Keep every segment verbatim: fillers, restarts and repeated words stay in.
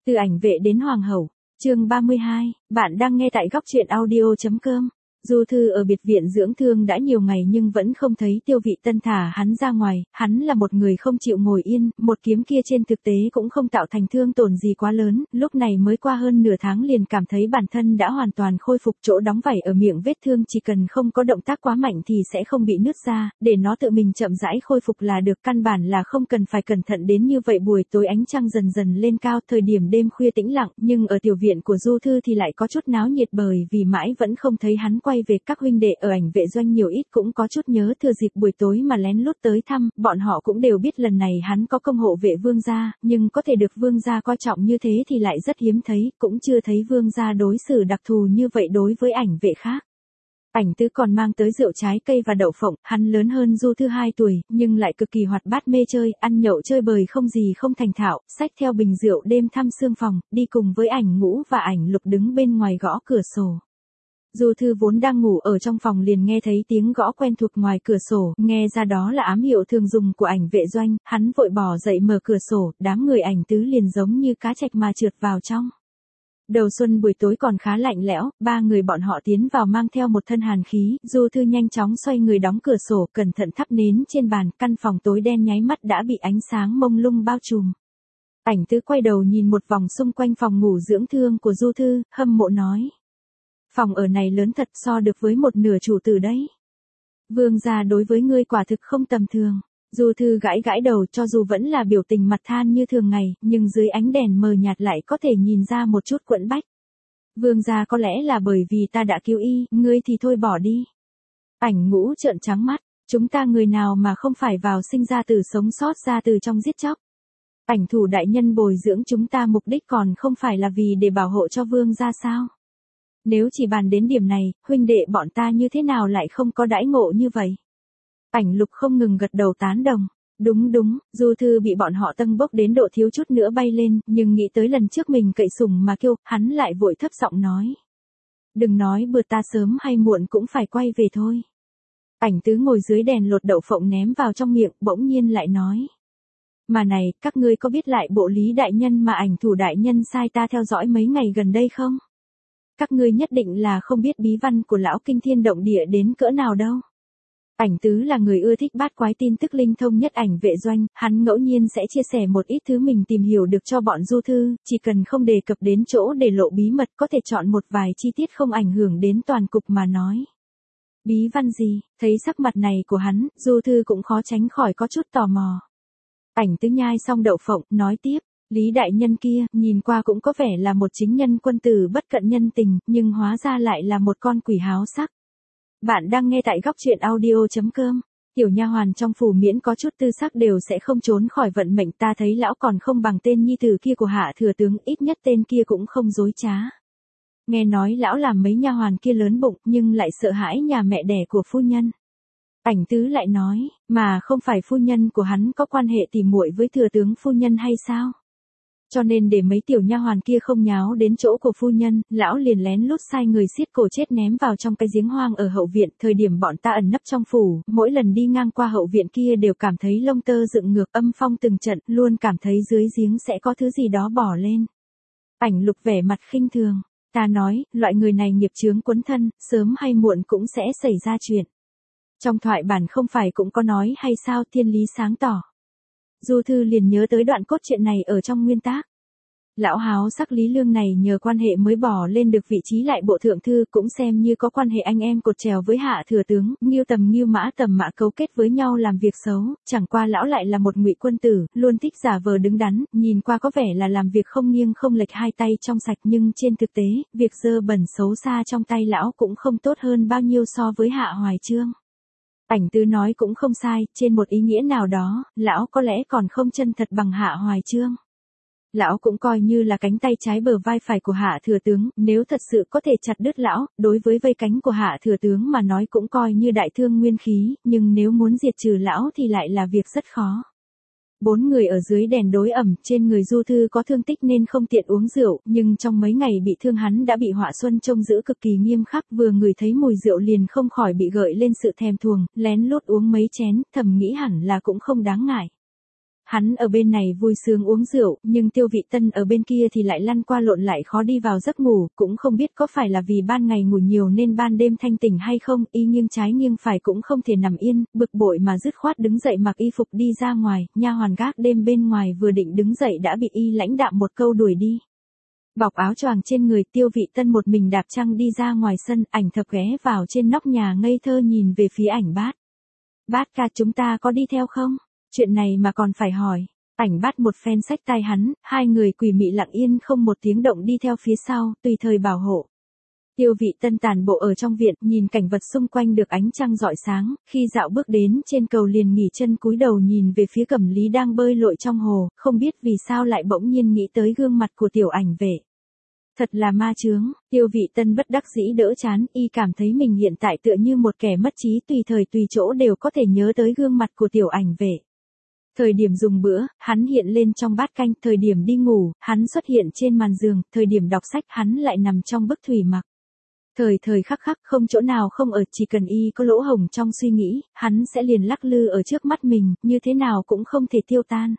Từ ảnh vệ đến hoàng hậu, chương ba mươi hai, bạn đang nghe tại góc truyện audio.com. Du Thư ở biệt viện dưỡng thương đã nhiều ngày nhưng vẫn không thấy Tiêu Vị Tân thả hắn ra ngoài, hắn là một người không chịu ngồi yên, một kiếm kia trên thực tế cũng không tạo thành thương tổn gì quá lớn, lúc này mới qua hơn nửa tháng liền cảm thấy bản thân đã hoàn toàn khôi phục, chỗ đóng vảy ở miệng vết thương chỉ cần không có động tác quá mạnh thì sẽ không bị nứt ra, để nó tự mình chậm rãi khôi phục là được, căn bản là không cần phải cẩn thận đến như vậy. Buổi tối ánh trăng dần dần lên cao, thời điểm đêm khuya tĩnh lặng, nhưng ở tiểu viện của Du Thư thì lại có chút náo nhiệt bởi vì mãi vẫn không thấy hắn quay về. Các huynh đệ ở ảnh vệ doanh nhiều ít cũng có chút nhớ, thừa dịp buổi tối mà lén lút tới thăm, bọn họ cũng đều biết lần này hắn có công hộ vệ vương gia, nhưng có thể được vương gia coi trọng như thế thì lại rất hiếm thấy, cũng chưa thấy vương gia đối xử đặc thù như vậy đối với ảnh vệ khác. Ảnh Tứ còn mang tới rượu trái cây và đậu phộng, hắn lớn hơn Du Thư hai tuổi, nhưng lại cực kỳ hoạt bát mê chơi, ăn nhậu chơi bời không gì không thành thạo, xách theo bình rượu đêm thăm sương phòng, đi cùng với Ảnh Ngũ và Ảnh Lục đứng bên ngoài gõ cửa sổ. Du Thư vốn đang ngủ ở trong phòng liền nghe thấy tiếng gõ quen thuộc ngoài cửa sổ, nghe ra đó là ám hiệu thường dùng của ảnh vệ doanh, hắn vội bỏ dậy mở cửa sổ, đám người Ảnh Tứ liền giống như cá trạch mà trượt vào trong. Đầu xuân buổi tối còn khá lạnh lẽo, ba người bọn họ tiến vào mang theo một thân hàn khí, Du Thư nhanh chóng xoay người đóng cửa sổ, cẩn thận thắp nến trên bàn, căn phòng tối đen nháy mắt đã bị ánh sáng mông lung bao trùm. Ảnh Tứ quay đầu nhìn một vòng xung quanh phòng ngủ dưỡng thương của Du Thư, hâm mộ nói. Phòng ở này lớn thật, so được với một nửa chủ tử đấy. Vương gia đối với ngươi quả thực không tầm thường. Du Thư gãi gãi đầu, cho dù vẫn là biểu tình mặt than như thường ngày, nhưng dưới ánh đèn mờ nhạt lại có thể nhìn ra một chút quẫn bách. Vương gia có lẽ là bởi vì ta đã cứu y, ngươi thì thôi bỏ đi. Ảnh Ngũ trợn trắng mắt, chúng ta người nào mà không phải vào sinh ra từ sống sót ra từ trong giết chóc. Ảnh Thủ đại nhân bồi dưỡng chúng ta mục đích còn không phải là vì để bảo hộ cho vương gia sao? Nếu chỉ bàn đến điểm này, huynh đệ bọn ta như thế nào lại không có đãi ngộ như vậy? Ảnh Lục không ngừng gật đầu tán đồng. Đúng đúng, Du Thư bị bọn họ tâng bốc đến độ thiếu chút nữa bay lên, nhưng nghĩ tới lần trước mình cậy sủng mà kêu, hắn lại vội thấp giọng nói. Đừng nói bừa, ta sớm hay muộn cũng phải quay về thôi. Ảnh Tứ ngồi dưới đèn lột đậu phộng ném vào trong miệng, bỗng nhiên lại nói. Mà này, các ngươi có biết lại bộ Lý đại nhân mà Ảnh Thủ đại nhân sai ta theo dõi mấy ngày gần đây không? Các ngươi nhất định là không biết bí văn của lão kinh thiên động địa đến cỡ nào đâu. Ảnh Tứ là người ưa thích bát quái tin tức linh thông nhất ảnh vệ doanh, hắn ngẫu nhiên sẽ chia sẻ một ít thứ mình tìm hiểu được cho bọn Du Thư, chỉ cần không đề cập đến chỗ để lộ bí mật, có thể chọn một vài chi tiết không ảnh hưởng đến toàn cục mà nói. Bí văn gì? Thấy sắc mặt này của hắn, Du Thư cũng khó tránh khỏi có chút tò mò. Ảnh Tứ nhai xong đậu phộng, nói tiếp. Lý đại nhân kia, nhìn qua cũng có vẻ là một chính nhân quân tử bất cận nhân tình, nhưng hóa ra lại là một con quỷ háo sắc. Bạn đang nghe tại góc truyện audio.com. Tiểu nha hoàn trong phủ miễn có chút tư sắc đều sẽ không trốn khỏi vận mệnh, ta thấy lão còn không bằng tên nhi tử kia của Hạ thừa tướng, ít nhất tên kia cũng không dối trá. Nghe nói lão làm mấy nha hoàn kia lớn bụng, nhưng lại sợ hãi nhà mẹ đẻ của phu nhân. Ảnh Tứ lại nói, mà không phải phu nhân của hắn có quan hệ tỉ muội với thừa tướng phu nhân hay sao? Cho nên để mấy tiểu nha hoàn kia không nháo đến chỗ của phu nhân, lão liền lén lút sai người xiết cổ chết ném vào trong cái giếng hoang ở hậu viện. Thời điểm bọn ta ẩn nấp trong phủ, mỗi lần đi ngang qua hậu viện kia đều cảm thấy lông tơ dựng ngược, âm phong từng trận, luôn cảm thấy dưới giếng sẽ có thứ gì đó bỏ lên. Ảnh Lục vẻ mặt khinh thường, ta nói, loại người này nghiệp chướng quấn thân, sớm hay muộn cũng sẽ xảy ra chuyện. Trong thoại bản không phải cũng có nói hay sao, thiên lý sáng tỏ. Du Thư liền nhớ tới đoạn cốt truyện này ở trong nguyên tác. Lão háo sắc Lý Lương này nhờ quan hệ mới bỏ lên được vị trí lại bộ thượng thư, cũng xem như có quan hệ anh em cột trèo với Hạ thừa tướng, Ngưu Tầm Ngưu Mã Tầm Mã cấu kết với nhau làm việc xấu, chẳng qua lão lại là một ngụy quân tử, luôn thích giả vờ đứng đắn, nhìn qua có vẻ là làm việc không nghiêng không lệch, hai tay trong sạch, nhưng trên thực tế, việc dơ bẩn xấu xa trong tay lão cũng không tốt hơn bao nhiêu so với Hạ Hoài Chương. Ảnh Tứ nói cũng không sai, trên một ý nghĩa nào đó, lão có lẽ còn không chân thật bằng Hạ Hoài Chương. Lão cũng coi như là cánh tay trái bờ vai phải của Hạ thừa tướng, nếu thật sự có thể chặt đứt lão, đối với vây cánh của Hạ thừa tướng mà nói cũng coi như đại thương nguyên khí, nhưng nếu muốn diệt trừ lão thì lại là việc rất khó. Bốn người ở dưới đèn đối ẩm, trên người Du Thư có thương tích nên không tiện uống rượu, nhưng trong mấy ngày bị thương hắn đã bị Họa Xuân trông giữ cực kỳ nghiêm khắc, vừa ngửi thấy mùi rượu liền không khỏi bị gợi lên sự thèm thuồng, lén lút uống mấy chén, thầm nghĩ hẳn là cũng không đáng ngại. Hắn ở bên này vui sướng uống rượu, nhưng Tiêu Vị Tân ở bên kia thì lại lăn qua lộn lại khó đi vào giấc ngủ, cũng không biết có phải là vì ban ngày ngủ nhiều nên ban đêm thanh tỉnh hay không, y nghiêng trái nghiêng phải cũng không thể nằm yên, bực bội mà dứt khoát đứng dậy mặc y phục đi ra ngoài, nha hoàn gác đêm bên ngoài vừa định đứng dậy đã bị y lãnh đạm một câu đuổi đi. Bọc áo choàng trên người, Tiêu Vị Tân một mình đạp trăng đi ra ngoài sân, Ảnh Thập ghé vào trên nóc nhà ngây thơ nhìn về phía Ảnh Bát. Bát ca, chúng ta có đi theo không? Chuyện này mà còn phải hỏi. Ảnh Bát một phen xách tay hắn, hai người quỳ mị lặng yên không một tiếng động đi theo phía sau, tùy thời bảo hộ. Tiêu Vị Tân tản bộ ở trong viện, nhìn cảnh vật xung quanh được ánh trăng rọi sáng, khi dạo bước đến trên cầu liền nghỉ chân cúi đầu nhìn về phía Cẩm Lý đang bơi lội trong hồ, không biết vì sao lại bỗng nhiên nghĩ tới gương mặt của tiểu ảnh vệ. Thật là ma chướng, Tiêu Vị Tân bất đắc dĩ đỡ chán, y cảm thấy mình hiện tại tựa như một kẻ mất trí, tùy thời tùy chỗ đều có thể nhớ tới gương mặt của tiểu ảnh vệ. Thời điểm dùng bữa, hắn hiện lên trong bát canh, thời điểm đi ngủ, hắn xuất hiện trên màn giường, thời điểm đọc sách hắn lại nằm trong bức thủy mặc. Thời thời khắc khắc không chỗ nào không ở, chỉ cần y có lỗ hổng trong suy nghĩ, hắn sẽ liền lắc lư ở trước mắt mình, như thế nào cũng không thể tiêu tan.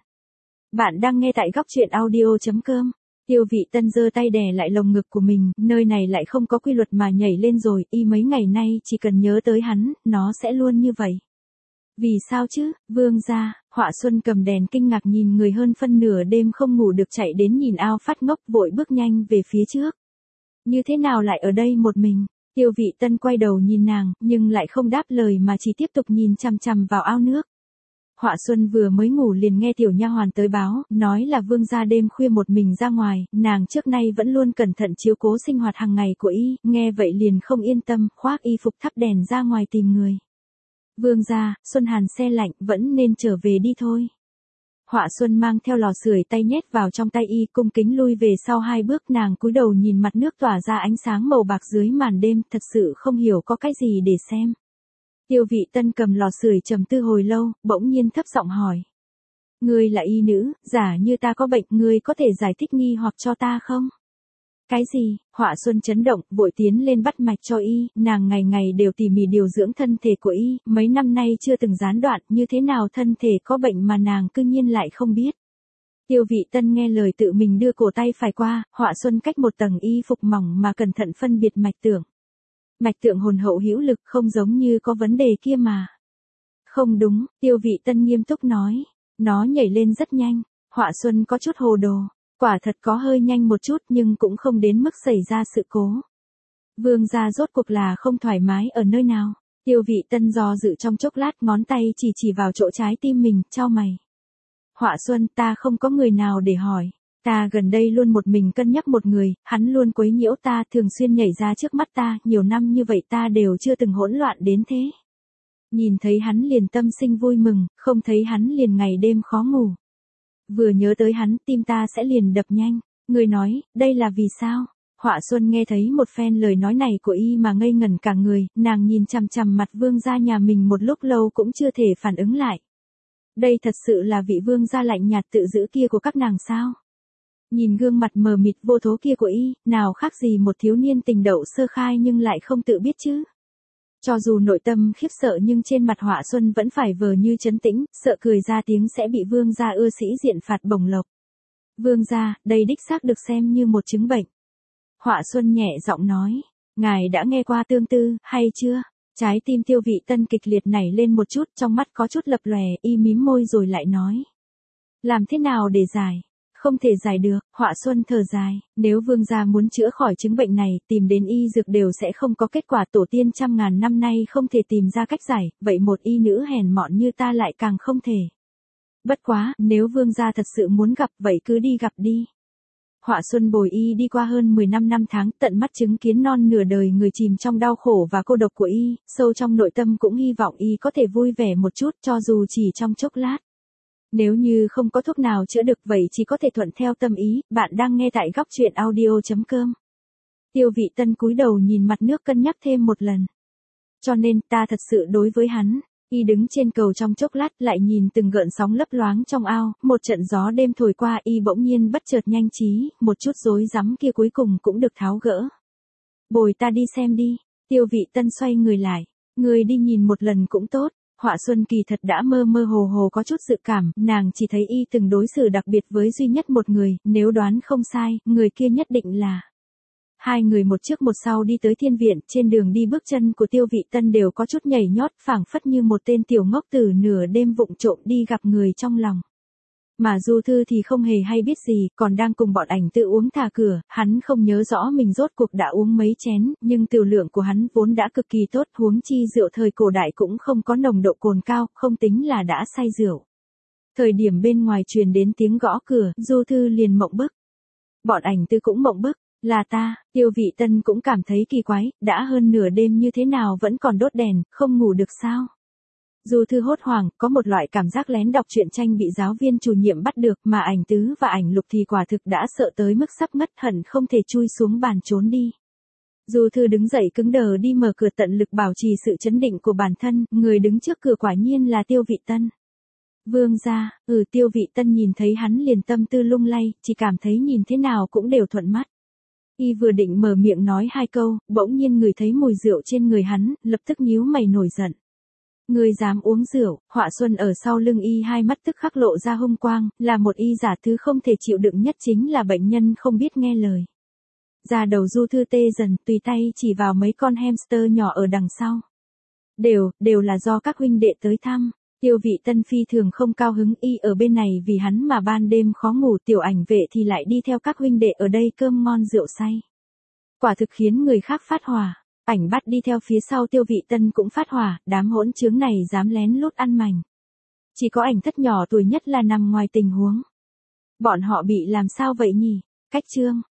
Bạn đang nghe tại góc truyện audio chấm com. Tiêu Vị Tân giơ tay đè lại lồng ngực của mình, nơi này lại không có quy luật mà nhảy lên rồi, y mấy ngày nay chỉ cần nhớ tới hắn, nó sẽ luôn như vậy. Vì sao chứ, Vương gia? Họa Xuân cầm đèn kinh ngạc nhìn người hơn phân nửa đêm không ngủ được chạy đến nhìn ao phát ngốc vội bước nhanh về phía trước. Như thế nào lại ở đây một mình? Tiêu Vị Tân quay đầu nhìn nàng, nhưng lại không đáp lời mà chỉ tiếp tục nhìn chằm chằm vào ao nước. Họa Xuân vừa mới ngủ liền nghe tiểu nha hoàn tới báo, nói là Vương gia đêm khuya một mình ra ngoài, nàng trước nay vẫn luôn cẩn thận chiếu cố sinh hoạt hàng ngày của y, nghe vậy liền không yên tâm, khoác y phục thắp đèn ra ngoài tìm người. Vương gia, Xuân Hàn se lạnh, vẫn nên trở về đi thôi. Họa Xuân mang theo lò sưởi tay nhét vào trong tay y, cung kính lui về sau hai bước, nàng cúi đầu nhìn mặt nước tỏa ra ánh sáng màu bạc dưới màn đêm, thật sự không hiểu có cái gì để xem. Tiêu Vị Tân cầm lò sưởi trầm tư hồi lâu, bỗng nhiên thấp giọng hỏi. Ngươi là y nữ, giả như ta có bệnh, ngươi có thể giải thích nghi hoặc cho ta không? Cái gì? Họa Xuân chấn động, vội tiến lên bắt mạch cho y, nàng ngày ngày đều tỉ mỉ điều dưỡng thân thể của y, mấy năm nay chưa từng gián đoạn, như thế nào thân thể có bệnh mà nàng cư nhiên lại không biết. Tiêu Vị Tân nghe lời tự mình đưa cổ tay phải qua, Họa Xuân cách một tầng y phục mỏng mà cẩn thận phân biệt mạch tượng. Mạch tượng hồn hậu hữu lực, không giống như có vấn đề kia mà. Không đúng, Tiêu Vị Tân nghiêm túc nói, nó nhảy lên rất nhanh. Họa Xuân có chút hồ đồ. Quả thật có hơi nhanh một chút nhưng cũng không đến mức xảy ra sự cố. Vương gia rốt cuộc là không thoải mái ở nơi nào? Tiêu Vị Tân do dự trong chốc lát, ngón tay chỉ chỉ vào chỗ trái tim mình, chau mày. Họa Xuân, ta không có người nào để hỏi. Ta gần đây luôn một mình cân nhắc một người, hắn luôn quấy nhiễu ta, thường xuyên nhảy ra trước mắt ta, nhiều năm như vậy ta đều chưa từng hỗn loạn đến thế. Nhìn thấy hắn liền tâm sinh vui mừng, không thấy hắn liền ngày đêm khó ngủ. Vừa nhớ tới hắn, tim ta sẽ liền đập nhanh. Người nói, đây là vì sao? Họa Xuân nghe thấy một phen lời nói này của y mà ngây ngẩn cả người, nàng nhìn chằm chằm mặt vương gia nhà mình một lúc lâu cũng chưa thể phản ứng lại. Đây thật sự là vị vương gia lạnh nhạt tự giữ kia của các nàng sao? Nhìn gương mặt mờ mịt vô thố kia của y, nào khác gì một thiếu niên tình đậu sơ khai nhưng lại không tự biết chứ. Cho dù nội tâm khiếp sợ nhưng trên mặt Họa Xuân vẫn phải vờ như trấn tĩnh, sợ cười ra tiếng sẽ bị vương gia ưa sĩ diện phạt bổng lộc. Vương gia, đây đích xác được xem như một chứng bệnh. Họa Xuân nhẹ giọng nói, ngài đã nghe qua tương tư, hay chưa? Trái tim Tiêu Vị Tân kịch liệt nảy lên một chút, trong mắt có chút lập lòe, y mím môi rồi lại nói. Làm thế nào để giải? Không thể giải được. Họa Xuân thở dài, nếu vương gia muốn chữa khỏi chứng bệnh này, tìm đến y dược đều sẽ không có kết quả, tổ tiên trăm ngàn năm nay không thể tìm ra cách giải, vậy một y nữ hèn mọn như ta lại càng không thể. Bất quá, nếu vương gia thật sự muốn gặp, vậy cứ đi gặp đi. Họa Xuân bồi y đi qua hơn mười năm năm tháng, tận mắt chứng kiến non nửa đời người chìm trong đau khổ và cô độc của y, sâu trong nội tâm cũng hy vọng y có thể vui vẻ một chút, cho dù chỉ trong chốc lát. Nếu như không có thuốc nào chữa được vậy chỉ có thể thuận theo tâm ý. Bạn đang nghe tại góc truyện audio chấm com. Tiêu Vị Tân cúi đầu nhìn mặt nước cân nhắc thêm một lần. Cho nên ta thật sự đối với hắn. Y đứng trên cầu trong chốc lát lại nhìn từng gợn sóng lấp loáng trong ao, một trận gió đêm thổi qua y bỗng nhiên bất chợt nhanh trí, một chút rối rắm kia cuối cùng cũng được tháo gỡ. Bồi ta đi xem đi. Tiêu Vị Tân xoay người lại. Người đi nhìn một lần cũng tốt. Họa Xuân kỳ thật đã mơ mơ hồ hồ có chút dự cảm, nàng chỉ thấy y từng đối xử đặc biệt với duy nhất một người, nếu đoán không sai, người kia nhất định là... Hai người một trước một sau đi tới thiên viện, trên đường đi bước chân của Tiêu Vị Tân đều có chút nhảy nhót, phảng phất như một tên tiểu ngốc từ nửa đêm vụng trộm đi gặp người trong lòng. Mà Du Thư thì không hề hay biết gì, còn đang cùng bọn ảnh tự uống thả cửa, hắn không nhớ rõ mình rốt cuộc đã uống mấy chén, nhưng tiểu lượng của hắn vốn đã cực kỳ tốt, huống chi rượu thời cổ đại cũng không có nồng độ cồn cao, không tính là đã say rượu. Thời điểm bên ngoài truyền đến tiếng gõ cửa, Du Thư liền mộng bức. Bọn ảnh tư cũng mộng bức, là ta. Tiêu Vị Tân cũng cảm thấy kỳ quái, đã hơn nửa đêm như thế nào vẫn còn đốt đèn, không ngủ được sao? Du Thư hốt hoảng, có một loại cảm giác lén đọc truyện tranh bị giáo viên chủ nhiệm bắt được, mà ảnh tứ và ảnh lục thì quả thực đã sợ tới mức sắp ngất, hận không thể chui xuống bàn trốn đi. Du Thư đứng dậy cứng đờ đi mở cửa, tận lực bảo trì sự chấn định của bản thân, người đứng trước cửa quả nhiên là Tiêu Vị Tân. Vương gia, ừ. Tiêu Vị Tân nhìn thấy hắn liền tâm tư lung lay, chỉ cảm thấy nhìn thế nào cũng đều thuận mắt. Y vừa định mở miệng nói hai câu, bỗng nhiên ngửi thấy mùi rượu trên người hắn, lập tức nhíu mày nổi giận. Ngươi dám uống rượu? Họa Xuân ở sau lưng y hai mắt tức khắc lộ ra hung quang, là một y giả thứ không thể chịu đựng nhất chính là bệnh nhân không biết nghe lời. Da đầu Du Thư tê dần, tùy tay chỉ vào mấy con hamster nhỏ ở đằng sau. Đều, đều là do các huynh đệ tới thăm. Tiêu Vị Tân phi thường không cao hứng, y ở bên này vì hắn mà ban đêm khó ngủ, tiểu ảnh vệ thì lại đi theo các huynh đệ ở đây cơm ngon rượu say. Quả thực khiến người khác phát hỏa. Ảnh bắt đi theo phía sau Tiêu Vị Tân cũng phát hỏa, đám hỗn trướng này dám lén lút ăn mành. Chỉ có ảnh thất nhỏ tuổi nhất là nằm ngoài tình huống. Bọn họ bị làm sao vậy nhỉ? Cách chương.